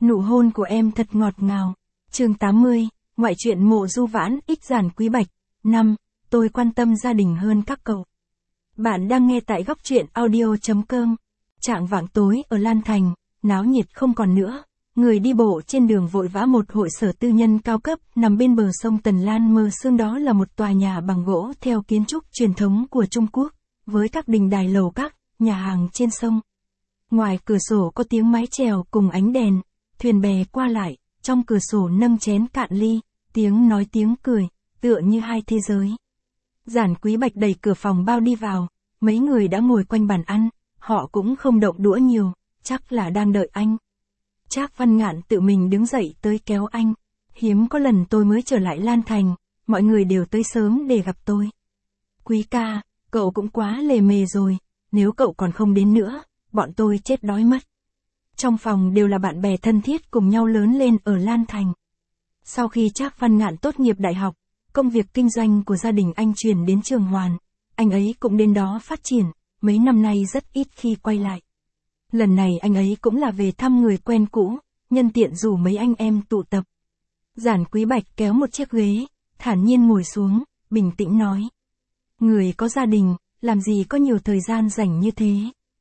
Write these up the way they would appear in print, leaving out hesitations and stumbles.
Nụ hôn của em thật ngọt ngào. Chương 80, ngoại truyện Mộ Du Vãn X Giản Quý Bạch. 5. Tôi quan tâm gia đình hơn các cậu. Bạn đang nghe tại góc truyện audio.com. Trạng vạng tối ở Lan Thành, náo nhiệt không còn nữa. Người đi bộ trên đường vội vã một hội sở tư nhân cao cấp nằm bên bờ sông Tần Lan Mơ Sương, đó là một tòa nhà bằng gỗ theo kiến trúc truyền thống của Trung Quốc, với các đình đài lầu các, nhà hàng trên sông. Ngoài cửa sổ có tiếng mái chèo cùng ánh đèn, thuyền bè qua lại, trong cửa sổ nâng chén cạn ly, tiếng nói tiếng cười, tựa như hai thế giới. Giản Quý Bạch đẩy cửa phòng bao đi vào, mấy người đã ngồi quanh bàn ăn, họ cũng không động đũa nhiều, chắc là đang đợi anh. Trác Văn Ngạn tự mình đứng dậy tới kéo anh. Hiếm có lần tôi mới trở lại Lan Thành, mọi người đều tới sớm để gặp tôi. Quý ca, cậu cũng quá lề mề rồi, nếu cậu còn không đến nữa, bọn tôi chết đói mất. Trong phòng đều là bạn bè thân thiết cùng nhau lớn lên ở Lan Thành. Sau khi Trác Văn Ngạn tốt nghiệp đại học, công việc kinh doanh của gia đình anh chuyển đến Trường Hoàn, anh ấy cũng đến đó phát triển, mấy năm nay rất ít khi quay lại. Lần này anh ấy cũng là về thăm người quen cũ, nhân tiện rủ mấy anh em tụ tập. Giản Quý Bạch kéo một chiếc ghế, thản nhiên ngồi xuống, bình tĩnh nói. Người có gia đình, làm gì có nhiều thời gian rảnh như thế.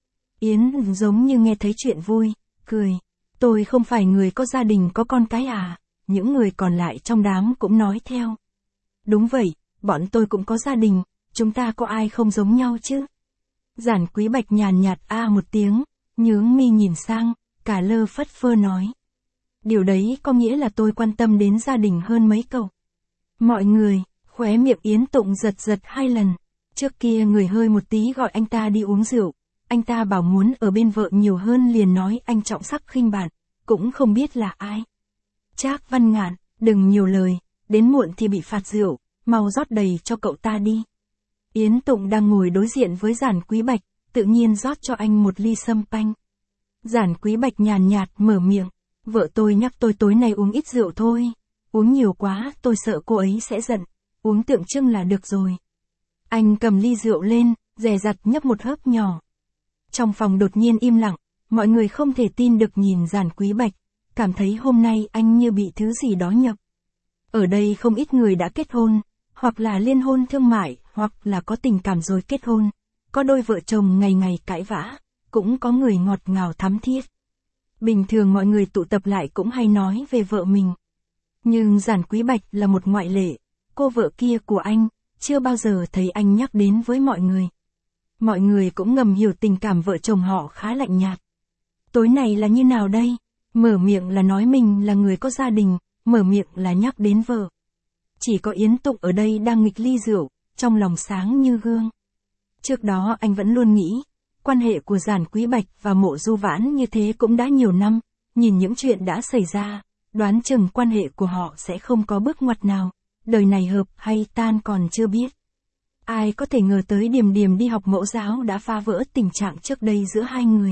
Yến giống như nghe thấy chuyện vui, cười. Tôi không phải người có gia đình có con cái à, những người còn lại trong đám cũng nói theo. Đúng vậy, bọn tôi cũng có gia đình, chúng ta có ai không giống nhau chứ. Giản Quý Bạch nhàn nhạt một tiếng, nhướng mi nhìn sang, cả lơ phất phơ nói. Điều đấy có nghĩa là tôi quan tâm đến gia đình hơn mấy cậu. Mọi người, khóe miệng Yến Tụng giật giật hai lần. Trước kia người hơi một tí gọi anh ta đi uống rượu, anh ta bảo muốn ở bên vợ nhiều hơn liền nói anh trọng sắc khinh bạn, cũng không biết là ai. Trác Văn Ngạn, đừng nhiều lời, đến muộn thì bị phạt rượu, mau rót đầy cho cậu ta đi. Yến Tụng đang ngồi đối diện với Giản Quý Bạch, tự nhiên rót cho anh một ly sâm panh. Giản Quý Bạch nhàn nhạt mở miệng, vợ tôi nhắc tôi tối nay uống ít rượu thôi, uống nhiều quá tôi sợ cô ấy sẽ giận, uống tượng trưng là được rồi. Anh cầm ly rượu lên, dè dặt nhấp một hớp nhỏ. Trong phòng đột nhiên im lặng, mọi người không thể tin được nhìn Giản Quý Bạch, cảm thấy hôm nay anh như bị thứ gì đó nhập. Ở đây không ít người đã kết hôn, hoặc là liên hôn thương mại, hoặc là có tình cảm rồi kết hôn. Có đôi vợ chồng ngày ngày cãi vã, cũng có người ngọt ngào thắm thiết. Bình thường mọi người tụ tập lại cũng hay nói về vợ mình. Nhưng Giản Quý Bạch là một ngoại lệ, cô vợ kia của anh, chưa bao giờ thấy anh nhắc đến với mọi người. Mọi người cũng ngầm hiểu tình cảm vợ chồng họ khá lạnh nhạt. Tối này là như nào đây? Mở miệng là nói mình là người có gia đình, mở miệng là nhắc đến vợ. Chỉ có Yến Tụng ở đây đang nghịch ly rượu, trong lòng sáng như gương. Trước đó anh vẫn luôn nghĩ, quan hệ của Giản Quý Bạch và Mộ Du Vãn như thế cũng đã nhiều năm, nhìn những chuyện đã xảy ra, đoán chừng quan hệ của họ sẽ không có bước ngoặt nào, đời này hợp hay tan còn chưa biết. Ai có thể ngờ tới Điềm Điềm đi học mẫu giáo đã phá vỡ tình trạng trước đây giữa hai người.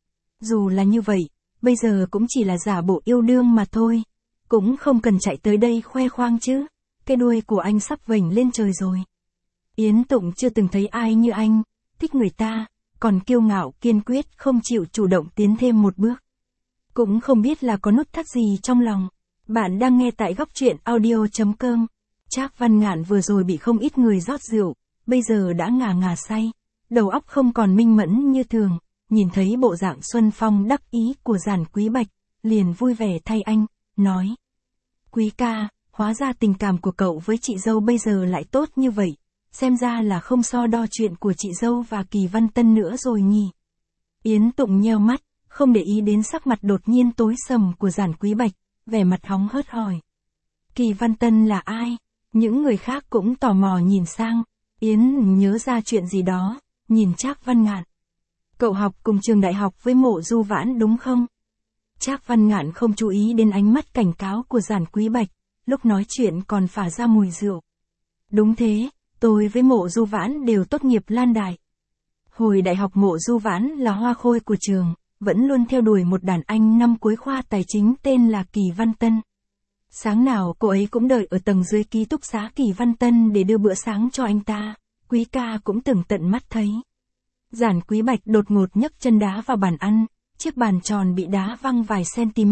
Dù là như vậy, bây giờ cũng chỉ là giả bộ yêu đương mà thôi, cũng không cần chạy tới đây khoe khoang chứ, cái đuôi của anh sắp vểnh lên trời rồi. Yến Tụng chưa từng thấy ai như anh, thích người ta, còn kiêu ngạo kiên quyết không chịu chủ động tiến thêm một bước. Cũng không biết là có nút thắt gì trong lòng. Bạn đang nghe tại góc truyện audio.com. Trác Văn Ngạn vừa rồi bị không ít người rót rượu, bây giờ đã ngà ngà say, đầu óc không còn minh mẫn như thường, nhìn thấy bộ dạng xuân phong đắc ý của Giản Quý Bạch, liền vui vẻ thay anh, nói. Quý ca, hóa ra tình cảm của cậu với chị dâu bây giờ lại tốt như vậy. Xem ra là không so đo chuyện của chị dâu và Kỳ Văn Tân nữa rồi nhỉ. Yến Tụng nheo mắt, không để ý đến sắc mặt đột nhiên tối sầm của Giản Quý Bạch, vẻ mặt hóng hớt hỏi. Kỳ Văn Tân là ai? Những người khác cũng tò mò nhìn sang. Yến nhớ ra chuyện gì đó, nhìn Trác Văn Ngạn. Cậu học cùng trường đại học với Mộ Du Vãn đúng không? Trác Văn Ngạn không chú ý đến ánh mắt cảnh cáo của Giản Quý Bạch, lúc nói chuyện còn phả ra mùi rượu. Đúng thế. Tôi với Mộ Du Vãn đều tốt nghiệp Lan Đại. Hồi đại học Mộ Du Vãn là hoa khôi của trường, vẫn luôn theo đuổi một đàn anh năm cuối khoa tài chính tên là Kỳ Văn Tân. Sáng nào cô ấy cũng đợi ở tầng dưới ký túc xá Kỳ Văn Tân để đưa bữa sáng cho anh ta, Quý ca cũng từng tận mắt thấy. Giản Quý Bạch đột ngột nhấc chân đá vào bàn ăn, chiếc bàn tròn bị đá văng vài cm,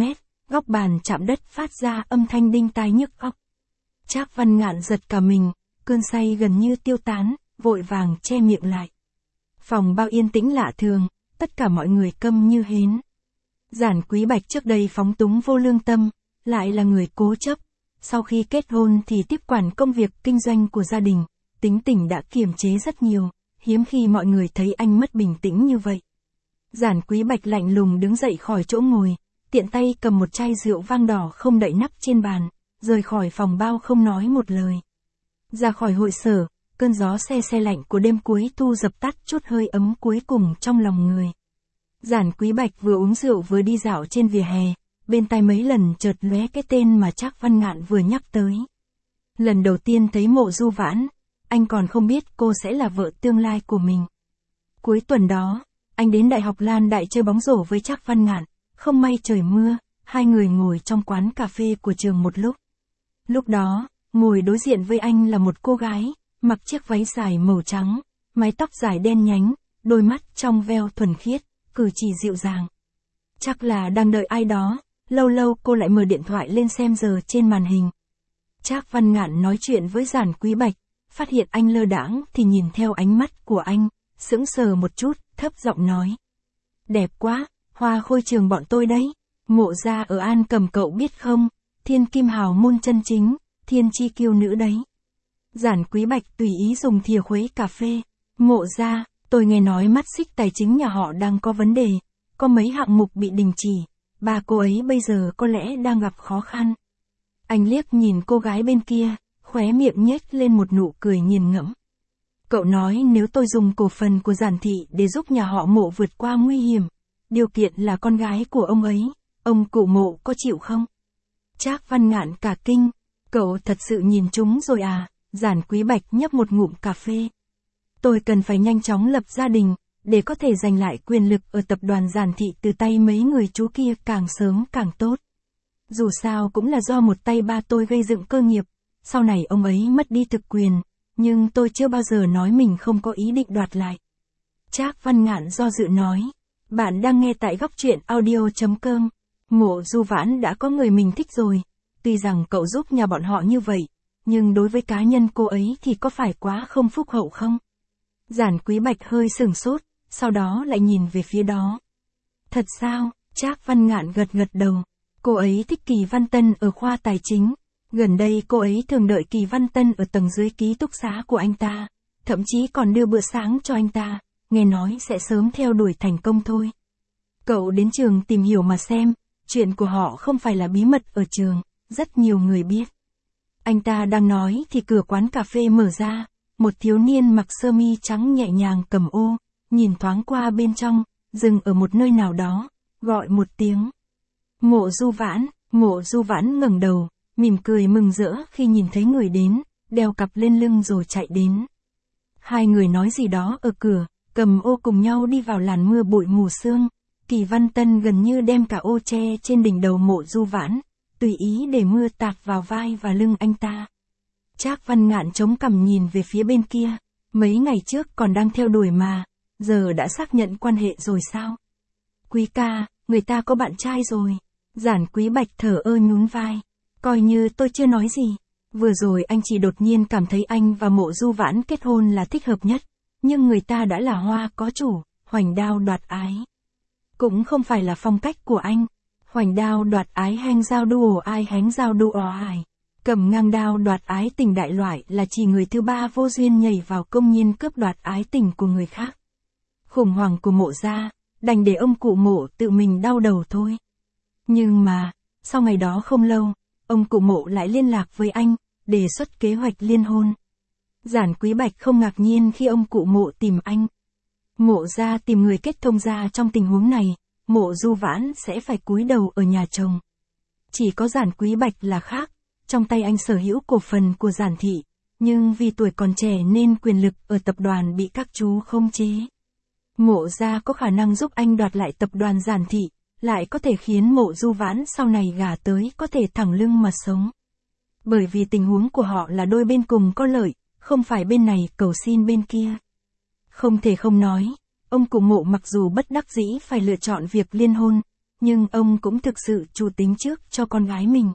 góc bàn chạm đất phát ra âm thanh đinh tai nhức óc. Trác Văn Ngạn giật cả mình, cơn say gần như tiêu tán, vội vàng che miệng lại. Phòng bao yên tĩnh lạ thường, tất cả mọi người câm như hến. Giản Quý Bạch trước đây phóng túng vô lương tâm, lại là người cố chấp. Sau khi kết hôn thì tiếp quản công việc kinh doanh của gia đình, tính tình đã kiềm chế rất nhiều, hiếm khi mọi người thấy anh mất bình tĩnh như vậy. Giản Quý Bạch lạnh lùng đứng dậy khỏi chỗ ngồi, tiện tay cầm một chai rượu vang đỏ không đậy nắp trên bàn, rời khỏi phòng bao không nói một lời. Ra khỏi hội sở, cơn gió se se lạnh của đêm cuối thu dập tắt chút hơi ấm cuối cùng trong lòng người. Giản Quý Bạch vừa uống rượu vừa đi dạo trên vỉa hè, bên tai mấy lần chợt lóe cái tên mà Trác Văn Ngạn vừa nhắc tới. Lần đầu tiên thấy Mộ Du Vãn, anh còn không biết cô sẽ là vợ tương lai của mình. Cuối tuần đó, anh đến Đại học Lan Đại chơi bóng rổ với Trác Văn Ngạn, không may trời mưa, hai người ngồi trong quán cà phê của trường một lúc. Lúc đó, ngồi đối diện với anh là một cô gái, mặc chiếc váy dài màu trắng, mái tóc dài đen nhánh, đôi mắt trong veo thuần khiết, cử chỉ dịu dàng. Chắc là đang đợi ai đó, lâu lâu cô lại mở điện thoại lên xem giờ trên màn hình. Trác Văn Ngạn nói chuyện với Giản Quý Bạch, phát hiện anh lơ đãng thì nhìn theo ánh mắt của anh, sững sờ một chút, thấp giọng nói. Đẹp quá, hoa khôi trường bọn tôi đấy, Mộ gia ở An Cầm cậu biết không, thiên kim hào môn chân chính, thiên chi kiêu nữ đấy. Giản Quý Bạch tùy ý dùng thìa khuấy cà phê. Mộ gia, tôi nghe nói mắt xích tài chính nhà họ đang có vấn đề, có mấy hạng mục bị đình chỉ, bà cô ấy bây giờ có lẽ đang gặp khó khăn. Anh liếc nhìn cô gái bên kia, khóe miệng nhếch lên một nụ cười nghiền ngẫm. Cậu nói nếu tôi dùng cổ phần của Giản thị để giúp nhà họ Mộ vượt qua nguy hiểm, điều kiện là con gái của ông ấy, ông cụ Mộ có chịu không? Trác Văn Ngạn cả kinh, cậu thật sự nhìn chúng rồi à? Giản Quý Bạch nhấp một ngụm cà phê. Tôi cần phải nhanh chóng lập gia đình, để có thể giành lại quyền lực ở tập đoàn Giản thị từ tay mấy người chú kia càng sớm càng tốt. Dù sao cũng là do một tay ba tôi gây dựng cơ nghiệp, sau này ông ấy mất đi thực quyền, nhưng tôi chưa bao giờ nói mình không có ý định đoạt lại. Trác Văn Ngạn do dự nói, bạn đang nghe tại góc truyện audio.com, Mộ Du Vãn đã có người mình thích rồi, tuy rằng cậu giúp nhà bọn họ như vậy, nhưng đối với cá nhân cô ấy thì có phải quá không phúc hậu không? Giản Quý Bạch hơi sửng sốt, sau đó lại nhìn về phía đó. Thật sao? Trác Văn Ngạn gật gật đầu. Cô ấy thích Kỳ Văn Tân ở khoa tài chính. Gần đây cô ấy thường đợi Kỳ Văn Tân ở tầng dưới ký túc xá của anh ta, thậm chí còn đưa bữa sáng cho anh ta, nghe nói sẽ sớm theo đuổi thành công thôi. Cậu đến trường tìm hiểu mà xem, chuyện của họ không phải là bí mật ở trường, rất nhiều người biết. Anh ta đang nói thì cửa quán cà phê mở ra, một thiếu niên mặc sơ mi trắng nhẹ nhàng cầm ô, nhìn thoáng qua bên trong, dừng ở một nơi nào đó, gọi một tiếng. Mộ Du Vãn. Mộ Du Vãn ngẩng đầu, mỉm cười mừng rỡ khi nhìn thấy người đến, đeo cặp lên lưng rồi chạy đến. Hai người nói gì đó ở cửa, cầm ô cùng nhau đi vào làn mưa bụi mù sương. Kỳ Văn Tân gần như đem cả ô che trên đỉnh đầu Mộ Du Vãn, tùy ý để mưa tạt vào vai và lưng anh ta. Trác Văn Ngạn chống cằm nhìn về phía bên kia, mấy ngày trước còn đang theo đuổi mà, giờ đã xác nhận quan hệ rồi sao? Quý ca, người ta có bạn trai rồi. Giản Quý Bạch thở ơ nhún vai, coi như tôi chưa nói gì. Vừa rồi anh chỉ đột nhiên cảm thấy anh và Mộ Du Vãn kết hôn là thích hợp nhất, nhưng người ta đã là hoa có chủ, hoành đao đoạt ái. Cũng không phải là phong cách của anh. Hoành đao đoạt ái hanh giao đu ai hánh giao đu ai. Cầm ngang đao đoạt ái tình đại loại là chỉ người thứ ba vô duyên nhảy vào công nhiên cướp đoạt ái tình của người khác. Khủng hoảng của Mộ gia, đành để ông cụ Mộ tự mình đau đầu thôi. Nhưng mà, sau ngày đó không lâu, ông cụ Mộ lại liên lạc với anh, đề xuất kế hoạch liên hôn. Giản Quý Bạch không ngạc nhiên khi ông cụ Mộ tìm anh. Mộ gia tìm người kết thông gia trong tình huống này, Mộ Du Vãn sẽ phải cúi đầu ở nhà chồng. Chỉ có Giản Quý Bạch là khác, trong tay anh sở hữu cổ phần của Giản thị, nhưng vì tuổi còn trẻ nên quyền lực ở tập đoàn bị các chú khống chế. Mộ gia có khả năng giúp anh đoạt lại tập đoàn Giản thị, lại có thể khiến Mộ Du Vãn sau này gả tới có thể thẳng lưng mà sống. Bởi vì tình huống của họ là đôi bên cùng có lợi, không phải bên này cầu xin bên kia. Không thể không nói, ông cụ Mộ mặc dù bất đắc dĩ phải lựa chọn việc liên hôn, nhưng ông cũng thực sự chủ tính trước cho con gái mình.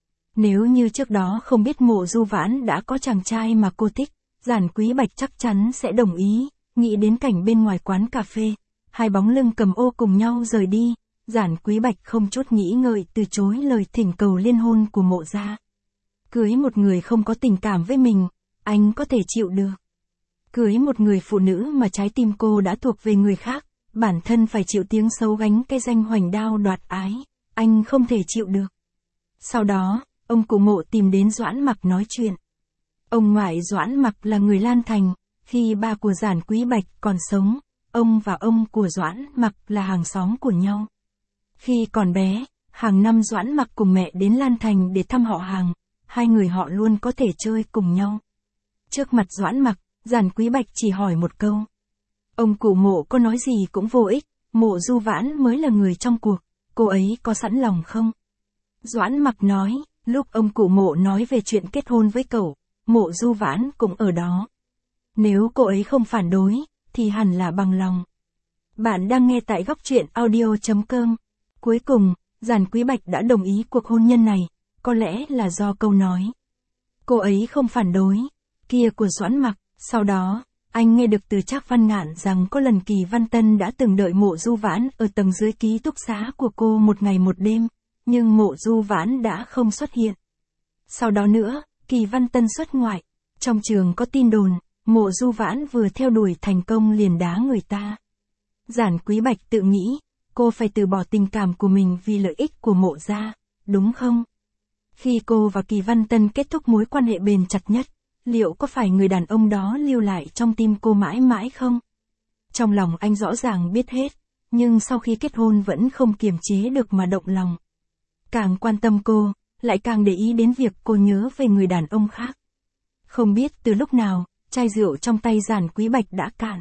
Nếu như trước đó không biết Mộ Du Vãn đã có chàng trai mà cô thích, Giản Quý Bạch chắc chắn sẽ đồng ý. Nghĩ đến cảnh bên ngoài quán cà phê, hai bóng lưng cầm ô cùng nhau rời đi, Giản Quý Bạch không chút nghĩ ngợi từ chối lời thỉnh cầu liên hôn của Mộ gia. Cưới một người không có tình cảm với mình, anh có thể chịu được. Cưới một người phụ nữ mà trái tim cô đã thuộc về người khác, bản thân phải chịu tiếng xấu gánh cái danh hoành đao đoạt ái, anh không thể chịu được. Sau đó, ông cụ Mộ tìm đến Doãn Mặc nói chuyện. Ông ngoại Doãn Mặc là người Lan Thành, khi ba của Giản Quý Bạch còn sống, ông và ông của Doãn Mặc là hàng xóm của nhau. Khi còn bé, hàng năm Doãn Mặc cùng mẹ đến Lan Thành để thăm họ hàng, hai người họ luôn có thể chơi cùng nhau. Trước mặt Doãn Mặc, Giản Quý Bạch chỉ hỏi một câu. Ông cụ Mộ có nói gì cũng vô ích, Mộ Du Vãn mới là người trong cuộc, cô ấy có sẵn lòng không? Doãn Mặc nói, lúc ông cụ Mộ nói về chuyện kết hôn với cậu, Mộ Du Vãn cũng ở đó. Nếu cô ấy không phản đối, thì hẳn là bằng lòng. Bạn đang nghe tại góc truyện audio.com. Cuối cùng, Giản Quý Bạch đã đồng ý cuộc hôn nhân này, có lẽ là do câu nói. Cô ấy không phản đối, kia của Doãn Mặc. Sau đó, anh nghe được từ Trác Văn Ngạn rằng có lần Kỳ Văn Tân đã từng đợi Mộ Du Vãn ở tầng dưới ký túc xá của cô một ngày một đêm, nhưng Mộ Du Vãn đã không xuất hiện. Sau đó nữa, Kỳ Văn Tân xuất ngoại. Trong trường có tin đồn, Mộ Du Vãn vừa theo đuổi thành công liền đá người ta. Giản Quý Bạch tự nghĩ, cô phải từ bỏ tình cảm của mình vì lợi ích của Mộ gia, đúng không? Khi cô và Kỳ Văn Tân kết thúc mối quan hệ bền chặt nhất, liệu có phải người đàn ông đó lưu lại trong tim cô mãi mãi không? Trong lòng anh rõ ràng biết hết, nhưng sau khi kết hôn vẫn không kiềm chế được mà động lòng. Càng quan tâm cô, lại càng để ý đến việc cô nhớ về người đàn ông khác. Không biết từ lúc nào, chai rượu trong tay Giản Quý Bạch đã cạn.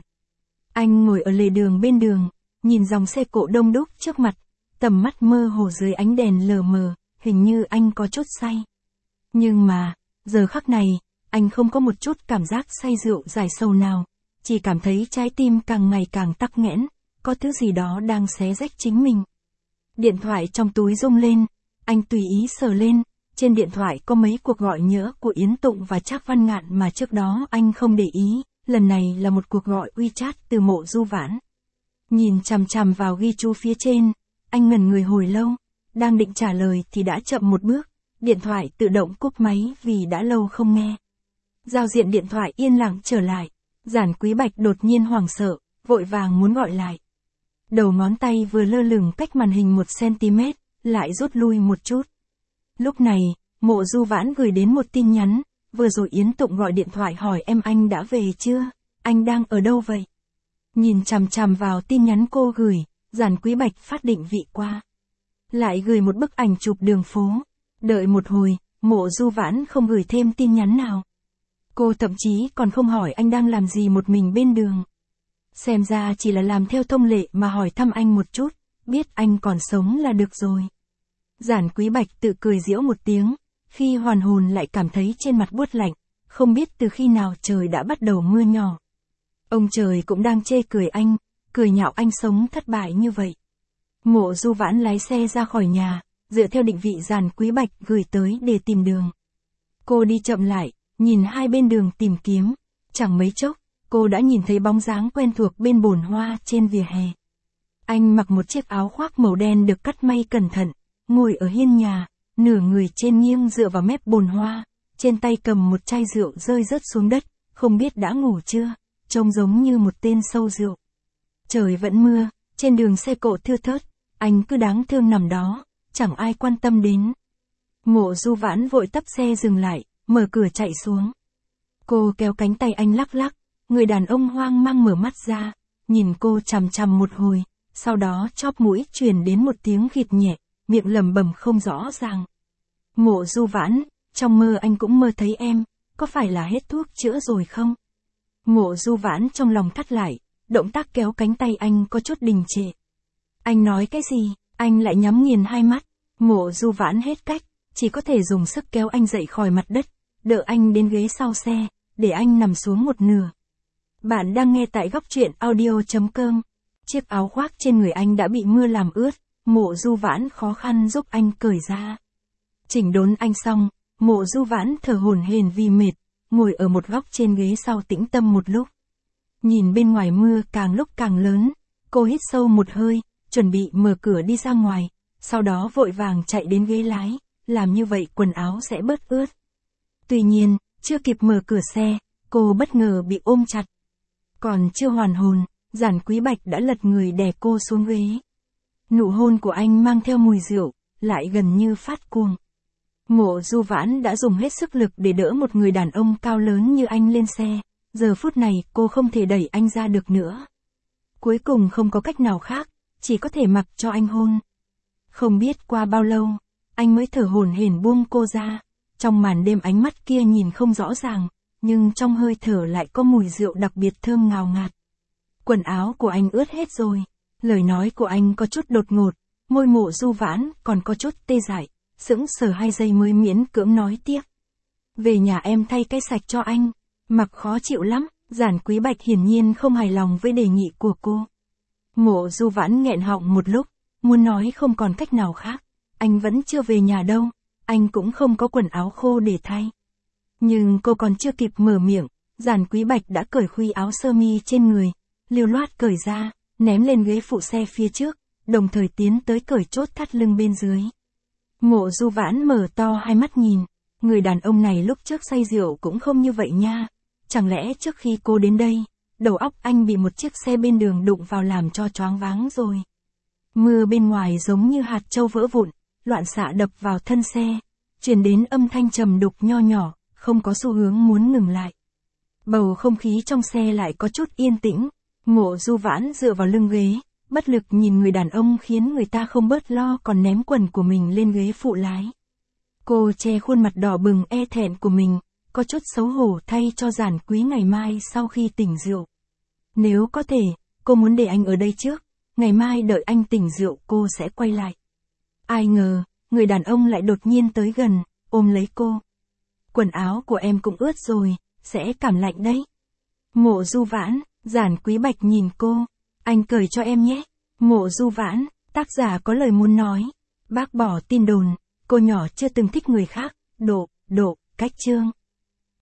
Anh ngồi ở lề đường bên đường, nhìn dòng xe cộ đông đúc trước mặt, tầm mắt mơ hồ dưới ánh đèn lờ mờ, hình như anh có chút say. Nhưng mà, giờ khắc này, anh không có một chút cảm giác say rượu dài sâu nào, chỉ cảm thấy trái tim càng ngày càng tắc nghẽn, có thứ gì đó đang xé rách chính mình. Điện thoại trong túi rung lên, anh tùy ý sờ lên, trên điện thoại có mấy cuộc gọi nhỡ của Yến Tụng và Trác Văn Ngạn mà trước đó anh không để ý, lần này là một cuộc gọi WeChat từ Mộ Du Vãn. Nhìn chằm chằm vào ghi chú phía trên, anh ngẩn người hồi lâu, đang định trả lời thì đã chậm một bước, điện thoại tự động cúp máy vì đã lâu không nghe. Giao diện điện thoại yên lặng trở lại, Giản Quý Bạch đột nhiên hoảng sợ, vội vàng muốn gọi lại. Đầu ngón tay vừa lơ lửng cách màn hình 1cm, lại rút lui một chút. Lúc này, Mộ Du Vãn gửi đến một tin nhắn, vừa rồi Yến Tụng gọi điện thoại hỏi em anh đã về chưa, anh đang ở đâu vậy? Nhìn chằm chằm vào tin nhắn cô gửi, Giản Quý Bạch phát định vị qua. Lại gửi một bức ảnh chụp đường phố. Đợi một hồi, Mộ Du Vãn không gửi thêm tin nhắn nào. Cô thậm chí còn không hỏi anh đang làm gì một mình bên đường. Xem ra chỉ là làm theo thông lệ mà hỏi thăm anh một chút, biết anh còn sống là được rồi. Giản Quý Bạch tự cười giễu một tiếng, khi hoàn hồn lại cảm thấy trên mặt buốt lạnh, không biết từ khi nào trời đã bắt đầu mưa nhỏ. Ông trời cũng đang chê cười anh, cười nhạo anh sống thất bại như vậy. Mộ Du Vãn lái xe ra khỏi nhà, dựa theo định vị Giản Quý Bạch gửi tới để tìm đường. Cô đi chậm lại, nhìn hai bên đường tìm kiếm, chẳng mấy chốc, cô đã nhìn thấy bóng dáng quen thuộc bên bồn hoa trên vỉa hè. Anh mặc một chiếc áo khoác màu đen được cắt may cẩn thận, ngồi ở hiên nhà, nửa người trên nghiêng dựa vào mép bồn hoa, trên tay cầm một chai rượu rơi rớt xuống đất, không biết đã ngủ chưa, trông giống như một tên sâu rượu. Trời vẫn mưa, trên đường xe cộ thưa thớt, anh cứ đáng thương nằm đó, chẳng ai quan tâm đến. Mộ Du Vãn vội tấp xe dừng lại, mở cửa chạy xuống. Cô kéo cánh tay anh lắc lắc, người đàn ông hoang mang mở mắt ra, nhìn cô chằm chằm một hồi, sau đó chóp mũi truyền đến một tiếng khịt nhẹ, miệng lẩm bẩm không rõ ràng. Mộ Du Vãn, trong mơ anh cũng mơ thấy em, có phải là hết thuốc chữa rồi không? Mộ Du Vãn trong lòng thắt lại, động tác kéo cánh tay anh có chút đình trệ. Anh nói cái gì? Anh lại nhắm nghiền hai mắt. Mộ Du Vãn hết cách, chỉ có thể dùng sức kéo anh dậy khỏi mặt đất, đỡ anh đến ghế sau xe, để anh nằm xuống một nửa. Bạn đang nghe tại góc truyện audio.com. Chiếc áo khoác trên người anh đã bị mưa làm ướt, Mộ Du Vãn khó khăn giúp anh cởi ra. Chỉnh đốn anh xong, Mộ Du Vãn thở hổn hển vì mệt, ngồi ở một góc trên ghế sau tĩnh tâm một lúc. Nhìn bên ngoài mưa càng lúc càng lớn, cô hít sâu một hơi, chuẩn bị mở cửa đi ra ngoài, sau đó vội vàng chạy đến ghế lái, làm như vậy quần áo sẽ bớt ướt. Tuy nhiên, chưa kịp mở cửa xe, cô bất ngờ bị ôm chặt. Còn chưa hoàn hồn, Giản Quý Bạch đã lật người đè cô xuống ghế. Nụ hôn của anh mang theo mùi rượu, lại gần như phát cuồng. Mộ Du Vãn đã dùng hết sức lực để đỡ một người đàn ông cao lớn như anh lên xe, giờ phút này cô không thể đẩy anh ra được nữa. Cuối cùng không có cách nào khác, chỉ có thể mặc cho anh hôn. Không biết qua bao lâu, anh mới thở hổn hển buông cô ra. Trong màn đêm ánh mắt kia nhìn không rõ ràng, nhưng trong hơi thở lại có mùi rượu đặc biệt thơm ngào ngạt. Quần áo của anh ướt hết rồi, lời nói của anh có chút đột ngột, môi Mộ Du Vãn còn có chút tê dại, sững sờ 2 giây mới miễn cưỡng nói tiếp. Về nhà em thay cái sạch cho anh, mặc khó chịu lắm. Giản Quý Bạch hiển nhiên không hài lòng với đề nghị của cô. Mộ Du Vãn nghẹn họng một lúc, muốn nói không còn cách nào khác, anh vẫn chưa về nhà đâu, anh cũng không có quần áo khô để thay. Nhưng cô còn chưa kịp mở miệng, Giản Quý Bạch đã cởi khuy áo sơ mi trên người, lưu loát cởi ra, ném lên ghế phụ xe phía trước, đồng thời tiến tới cởi chốt thắt lưng bên dưới. Mộ Du Vãn mở to hai mắt nhìn, người đàn ông này lúc trước say rượu cũng không như vậy nha. Chẳng lẽ trước khi cô đến đây, đầu óc anh bị một chiếc xe bên đường đụng vào làm cho choáng váng rồi. Mưa bên ngoài giống như hạt châu vỡ vụn, loạn xạ đập vào thân xe, truyền đến âm thanh trầm đục nho nhỏ, không có xu hướng muốn ngừng lại. Bầu không khí trong xe lại có chút yên tĩnh, Mộ Du Vãn dựa vào lưng ghế, bất lực nhìn người đàn ông khiến người ta không bớt lo còn ném quần của mình lên ghế phụ lái. Cô che khuôn mặt đỏ bừng e thẹn của mình, có chút xấu hổ thay cho Giản Quý ngày mai sau khi tỉnh rượu. Nếu có thể, cô muốn để anh ở đây trước, ngày mai đợi anh tỉnh rượu cô sẽ quay lại. Ai ngờ, người đàn ông lại đột nhiên tới gần, ôm lấy cô. Quần áo của em cũng ướt rồi, sẽ cảm lạnh đấy. Mộ Du Vãn, Giản Quý Bạch nhìn cô, anh cởi cho em nhé. Mộ Du Vãn, tác giả có lời muốn nói, bác bỏ tin đồn, cô nhỏ chưa từng thích người khác, cách chương.